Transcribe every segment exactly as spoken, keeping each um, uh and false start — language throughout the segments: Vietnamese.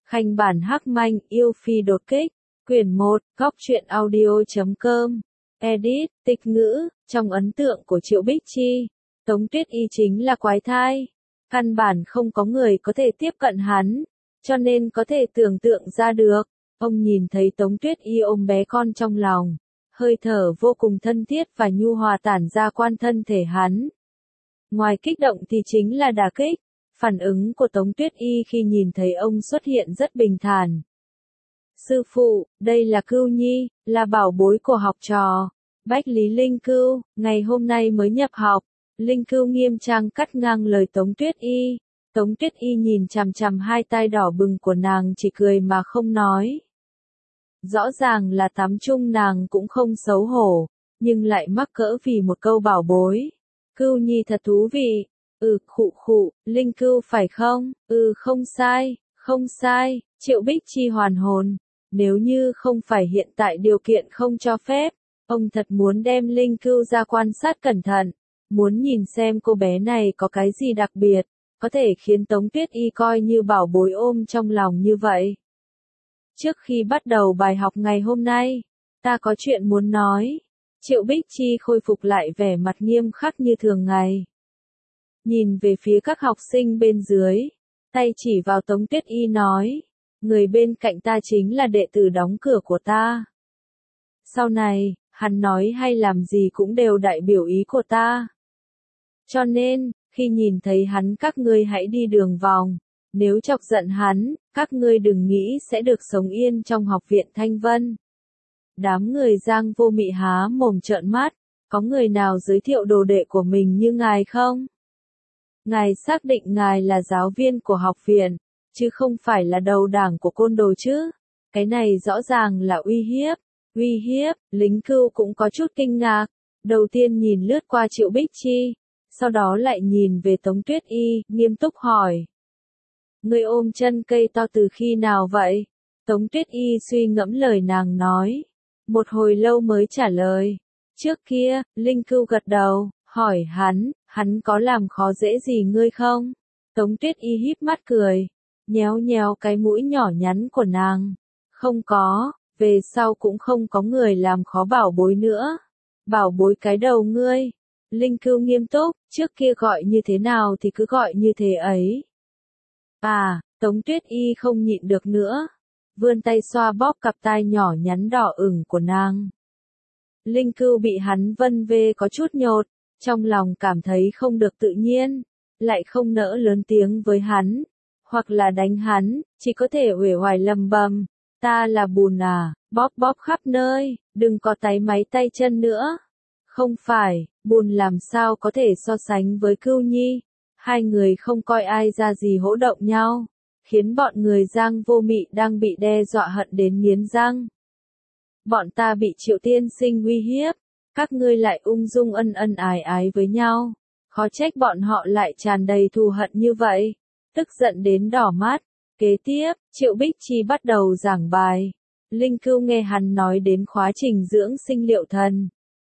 Khanh bản hắc manh yêu phi đột kích. Quyển một, góc truyện audio chấm com. Edit, tịch ngữ, trong ấn tượng của Triệu Bích Chi, Tống Tuyết Y chính là quái thai. Căn bản không có người có thể tiếp cận hắn, cho nên có thể tưởng tượng ra được. Ông nhìn thấy Tống Tuyết Y ôm bé con trong lòng, hơi thở vô cùng thân thiết và nhu hòa tản ra quan thân thể hắn. Ngoài kích động thì chính là đả kích. Phản ứng của Tống Tuyết Y khi nhìn thấy ông xuất hiện rất bình thản. Sư phụ, đây là Cưu Nhi, là bảo bối của học trò. Bách Lý Linh Cưu, ngày hôm nay mới nhập học. Linh Cưu nghiêm trang cắt ngang lời Tống Tuyết Y. Tống Tuyết Y nhìn chằm chằm hai tai đỏ bừng của nàng chỉ cười mà không nói. Rõ ràng là tắm chung nàng cũng không xấu hổ, nhưng lại mắc cỡ vì một câu bảo bối. Cưu Nhi thật thú vị. Ừ, khụ khụ, Linh Cưu phải không? Ừ, không sai, không sai. Triệu Bích Chi hoàn hồn. Nếu như không phải hiện tại điều kiện không cho phép, ông thật muốn đem Linh Cưu ra quan sát cẩn thận, muốn nhìn xem cô bé này có cái gì đặc biệt, có thể khiến Tống Tuyết Y coi như bảo bối ôm trong lòng như vậy. Trước khi bắt đầu bài học ngày hôm nay, ta có chuyện muốn nói. Triệu Bích Chi khôi phục lại vẻ mặt nghiêm khắc như thường ngày. Nhìn về phía các học sinh bên dưới, tay chỉ vào Tống Tuyết Y nói, người bên cạnh ta chính là đệ tử đóng cửa của ta. Sau này, hắn nói hay làm gì cũng đều đại biểu ý của ta. Cho nên, khi nhìn thấy hắn các ngươi hãy đi đường vòng, nếu chọc giận hắn, các ngươi đừng nghĩ sẽ được sống yên trong học viện Thanh Vân. Đám người Giang Vô Mị há mồm trợn mắt, có người nào giới thiệu đồ đệ của mình như ngài không? Ngài xác định ngài là giáo viên của học viện, chứ không phải là đầu đảng của côn đồ chứ. Cái này rõ ràng là uy hiếp. Uy hiếp, Lính Cưu cũng có chút kinh ngạc. Đầu tiên nhìn lướt qua Triệu Bích Chi, sau đó lại nhìn về Tống Tuyết Y, nghiêm túc hỏi. Ngươi ôm chân cây to từ khi nào vậy? Tống Tuyết Y suy ngẫm lời nàng nói. Một hồi lâu mới trả lời. Trước kia, Linh Cưu gật đầu, hỏi hắn, hắn có làm khó dễ gì ngươi không? Tống Tuyết Y híp mắt cười, nhéo nhéo cái mũi nhỏ nhắn của nàng. Không có, về sau cũng không có người làm khó bảo bối nữa. Bảo bối cái đầu ngươi. Linh Cưu nghiêm túc, trước kia gọi như thế nào thì cứ gọi như thế ấy. À, Tống Tuyết Y không nhịn được nữa. Vươn tay xoa bóp cặp tai nhỏ nhắn đỏ ửng của nàng. Linh Cưu bị hắn vân vê có chút nhột, trong lòng cảm thấy không được tự nhiên, lại không nỡ lớn tiếng với hắn, hoặc là đánh hắn, chỉ có thể uể oải lầm bầm, ta là bùn à, bóp bóp khắp nơi, đừng có táy máy tay chân nữa. Không phải, bùn làm sao có thể so sánh với Cưu Nhi, hai người không coi ai ra gì hỗ động nhau, khiến bọn người Giang Vô Mị đang bị đe dọa hận đến nghiến răng. Bọn ta bị Triệu tiên sinh uy hiếp, các ngươi lại ung dung ân ân ái ái với nhau, khó trách bọn họ lại tràn đầy thù hận như vậy, tức giận đến đỏ mắt. Kế tiếp, Triệu Bích Chi bắt đầu giảng bài. Linh Cưu nghe hắn nói đến khóa trình dưỡng sinh liệu thần.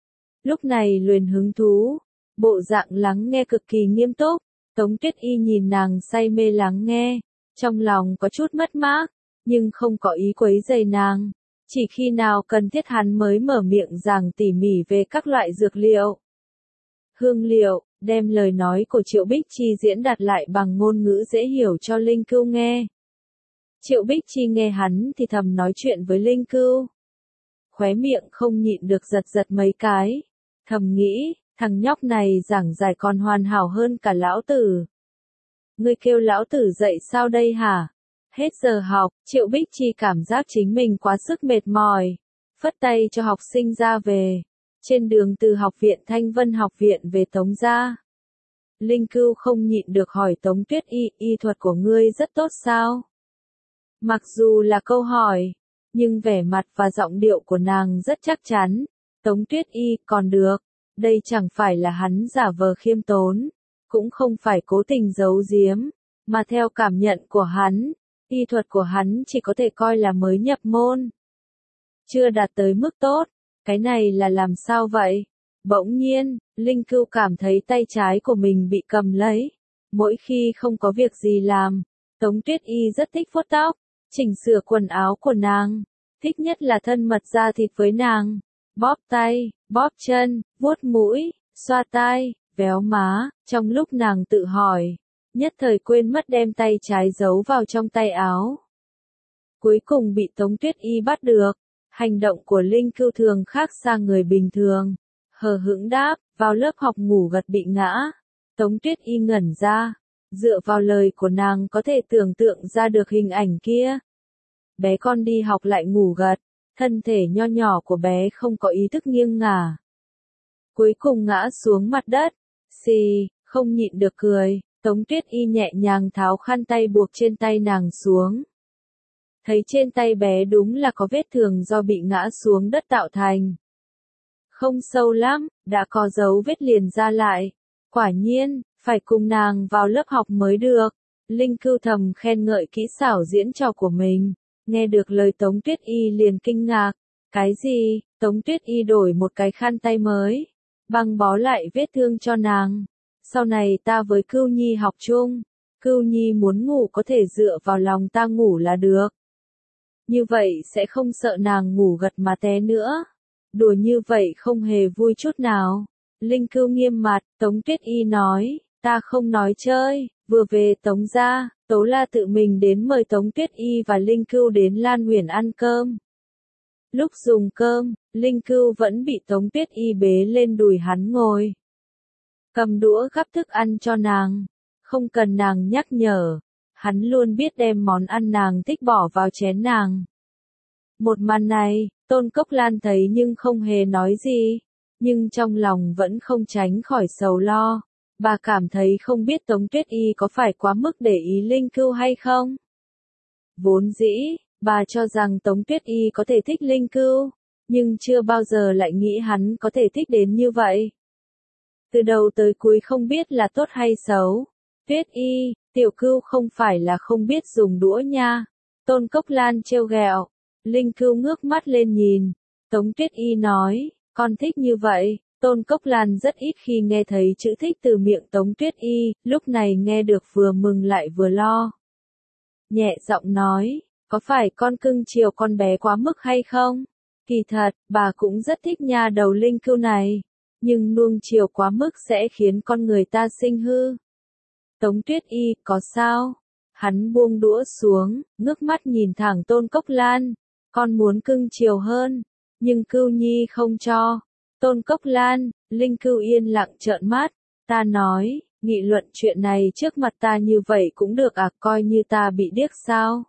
Lúc này luyện hứng thú, bộ dạng lắng nghe cực kỳ nghiêm túc. Tống Tuyết Y nhìn nàng say mê lắng nghe, trong lòng có chút mất mát, nhưng không có ý quấy rầy nàng. Chỉ khi nào cần thiết hắn mới mở miệng giảng tỉ mỉ về các loại dược liệu, hương liệu, đem lời nói của Triệu Bích Chi diễn đạt lại bằng ngôn ngữ dễ hiểu cho Linh Cưu nghe. Triệu Bích Chi nghe hắn thì thầm nói chuyện với Linh Cưu. Khóe miệng không nhịn được giật giật mấy cái. Thầm nghĩ, thằng nhóc này giảng giải còn hoàn hảo hơn cả lão tử. Ngươi kêu lão tử dậy sao đây hả? Hết giờ học, Triệu Bích Chi cảm giác chính mình quá sức mệt mỏi. Phất tay cho học sinh ra về. Trên đường từ học viện Thanh Vân học viện về Tống gia. Linh Cưu không nhịn được hỏi Tống Tuyết Y, y thuật của ngươi rất tốt sao? Mặc dù là câu hỏi, nhưng vẻ mặt và giọng điệu của nàng rất chắc chắn. Tống Tuyết Y, còn được, đây chẳng phải là hắn giả vờ khiêm tốn, cũng không phải cố tình giấu giếm, mà theo cảm nhận của hắn, y thuật của hắn chỉ có thể coi là mới nhập môn. Chưa đạt tới mức tốt, cái này là làm sao vậy? Bỗng nhiên, Linh Cưu cảm thấy tay trái của mình bị cầm lấy. Mỗi khi không có việc gì làm, Tống Tuyết Y rất thích vuốt tóc, chỉnh sửa quần áo của nàng, thích nhất là thân mật da thịt với nàng, bóp tay, bóp chân, vuốt mũi, xoa tai, véo má, trong lúc nàng tự hỏi, nhất thời quên mất đem tay trái giấu vào trong tay áo. Cuối cùng bị Tống Tuyết Y bắt được, hành động của Linh Cưu thường khác xa người bình thường, hờ hững đáp, vào lớp học ngủ gật bị ngã. Tống Tuyết Y ngẩn ra, dựa vào lời của nàng có thể tưởng tượng ra được hình ảnh kia. Bé con đi học lại ngủ gật, thân thể nho nhỏ của bé không có ý thức nghiêng ngả. Cuối cùng ngã xuống mặt đất, xì, không nhịn được cười, Tống Tuyết Y nhẹ nhàng tháo khăn tay buộc trên tay nàng xuống. Thấy trên tay bé đúng là có vết thương do bị ngã xuống đất tạo thành. Không sâu lắm, đã có dấu vết liền ra lại. Quả nhiên, phải cùng nàng vào lớp học mới được. Linh Cưu thầm khen ngợi kỹ xảo diễn trò của mình. Nghe được lời Tống Tuyết Y liền kinh ngạc. Cái gì? Tống Tuyết Y đổi một cái khăn tay mới, băng bó lại vết thương cho nàng. Sau này ta với Cưu Nhi học chung. Cưu Nhi muốn ngủ có thể dựa vào lòng ta ngủ là được. Như vậy sẽ không sợ nàng ngủ gật mà té nữa. Đùa như vậy không hề vui chút nào. Linh Cưu nghiêm mặt, Tống Tuyết Y nói, ta không nói chơi. Vừa về Tống gia, Tố La tự mình đến mời Tống Tuyết Y và Linh Cưu đến Lan Huyền ăn cơm. Lúc dùng cơm, Linh Cưu vẫn bị Tống Tuyết Y bế lên đùi hắn ngồi. Cầm đũa gắp thức ăn cho nàng. Không cần nàng nhắc nhở. Hắn luôn biết đem món ăn nàng thích bỏ vào chén nàng. Một màn này, Tôn Cốc Lan thấy nhưng không hề nói gì. Nhưng trong lòng vẫn không tránh khỏi sầu lo. Bà cảm thấy không biết Tống Tuyết Y có phải quá mức để ý Linh Cưu hay không. Vốn dĩ, bà cho rằng Tống Tuyết Y có thể thích Linh Cưu, nhưng chưa bao giờ lại nghĩ hắn có thể thích đến như vậy. Từ đầu tới cuối không biết là tốt hay xấu. Tuyết Y, tiểu Cưu không phải là không biết dùng đũa nha. Tôn Cốc Lan trêu ghẹo. Linh Cưu ngước mắt lên nhìn. Tống Tuyết Y nói, con thích như vậy. Tôn Cốc Lan rất ít khi nghe thấy chữ thích từ miệng Tống Tuyết Y, lúc này nghe được vừa mừng lại vừa lo. Nhẹ giọng nói, có phải con cưng chiều con bé quá mức hay không? Kỳ thật, bà cũng rất thích nha đầu Linh Cưu này, nhưng nuông chiều quá mức sẽ khiến con người ta sinh hư. Tống Tuyết Y, có sao? Hắn buông đũa xuống, ngước mắt nhìn thẳng Tôn Cốc Lan, con muốn cưng chiều hơn, nhưng Cưu Nhi không cho. Tôn Cốc Lan, Linh Cưu yên lặng trợn mắt, ta nói, nghị luận chuyện này trước mặt ta như vậy cũng được à, coi như ta bị điếc sao?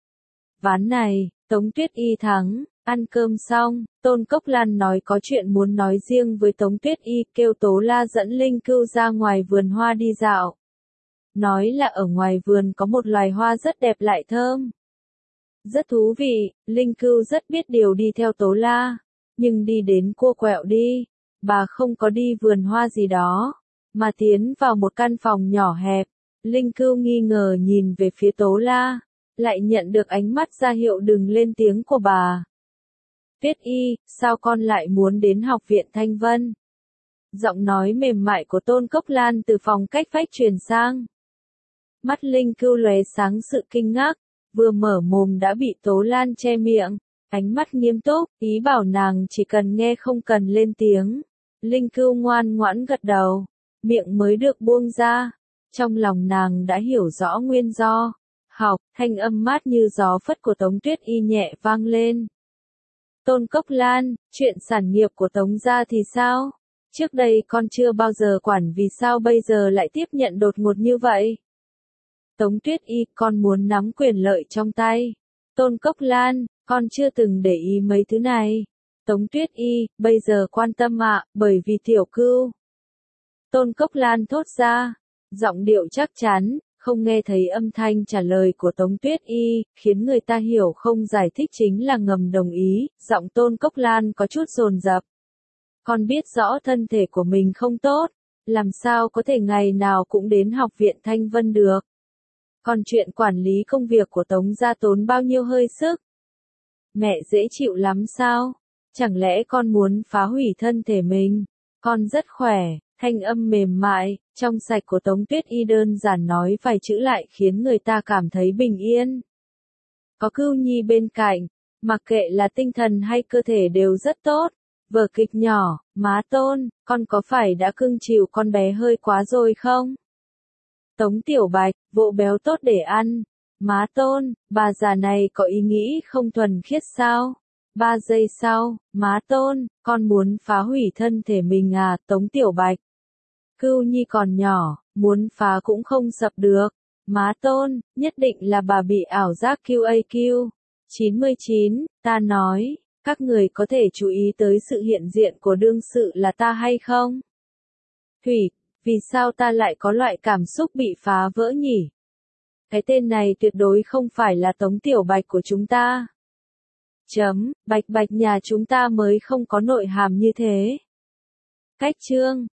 Ván này, Tống Tuyết Y thắng, ăn cơm xong, Tôn Cốc Lan nói có chuyện muốn nói riêng với Tống Tuyết Y, kêu Tố La dẫn Linh Cưu ra ngoài vườn hoa đi dạo. Nói là ở ngoài vườn có một loài hoa rất đẹp lại thơm. Rất thú vị, Linh Cưu rất biết điều đi theo Tố La. Nhưng đi đến cua quẹo đi, bà không có đi vườn hoa gì đó, mà tiến vào một căn phòng nhỏ hẹp. Linh Cưu nghi ngờ nhìn về phía Tố La, lại nhận được ánh mắt ra hiệu đừng lên tiếng của bà. Tuyết Y, sao con lại muốn đến học viện Thanh Vân? Giọng nói mềm mại của Tôn Cốc Lan từ phòng cách vách truyền sang. Mắt Linh Cưu lóe sáng sự kinh ngạc, vừa mở mồm đã bị Tố Lan che miệng. Ánh mắt nghiêm túc, ý bảo nàng chỉ cần nghe không cần lên tiếng. Linh Cưu ngoan ngoãn gật đầu, miệng mới được buông ra. Trong lòng nàng đã hiểu rõ nguyên do. Học, thanh âm mát như gió phất của Tống Tuyết Y nhẹ vang lên. Tôn Cốc Lan, chuyện sản nghiệp của Tống gia thì sao? Trước đây con chưa bao giờ quản vì sao bây giờ lại tiếp nhận đột ngột như vậy? Tống Tuyết Y, con muốn nắm quyền lợi trong tay. Tôn Cốc Lan, con chưa từng để ý mấy thứ này. Tống Tuyết Y, bây giờ quan tâm ạ, à, bởi vì tiểu Cưu. Tôn Cốc Lan thốt ra, giọng điệu chắc chắn, không nghe thấy âm thanh trả lời của Tống Tuyết Y, khiến người ta hiểu không giải thích chính là ngầm đồng ý, giọng Tôn Cốc Lan có chút dồn dập. Con biết rõ thân thể của mình không tốt, làm sao có thể ngày nào cũng đến học viện Thanh Vân được. Còn chuyện quản lý công việc của Tống gia tốn bao nhiêu hơi sức? Mẹ dễ chịu lắm sao? Chẳng lẽ con muốn phá hủy thân thể mình? Con rất khỏe, thanh âm mềm mại, trong sạch của Tống Tuyết Y đơn giản nói vài chữ lại khiến người ta cảm thấy bình yên. Có Cưu Nhi bên cạnh, mặc kệ là tinh thần hay cơ thể đều rất tốt. Vở kịch nhỏ, má Tôn, con có phải đã cưng chiều con bé hơi quá rồi không? Tống Tiểu Bạch, vỗ béo tốt để ăn. Má Tôn, bà già này có ý nghĩ không thuần khiết sao? Ba giây sau, má Tôn, con muốn phá hủy thân thể mình à? Tống Tiểu Bạch. Cưu Nhi còn nhỏ, muốn phá cũng không sập được. Má Tôn, nhất định là bà bị ảo giác quy a quy. chín mươi chín, ta nói, các người có thể chú ý tới sự hiện diện của đương sự là ta hay không? Thủy, vì sao ta lại có loại cảm xúc bị phá vỡ nhỉ? Cái tên này tuyệt đối không phải là Tống Tiểu Bạch của chúng ta. Chấm, Bạch Bạch nhà chúng ta mới không có nội hàm như thế. Cách chương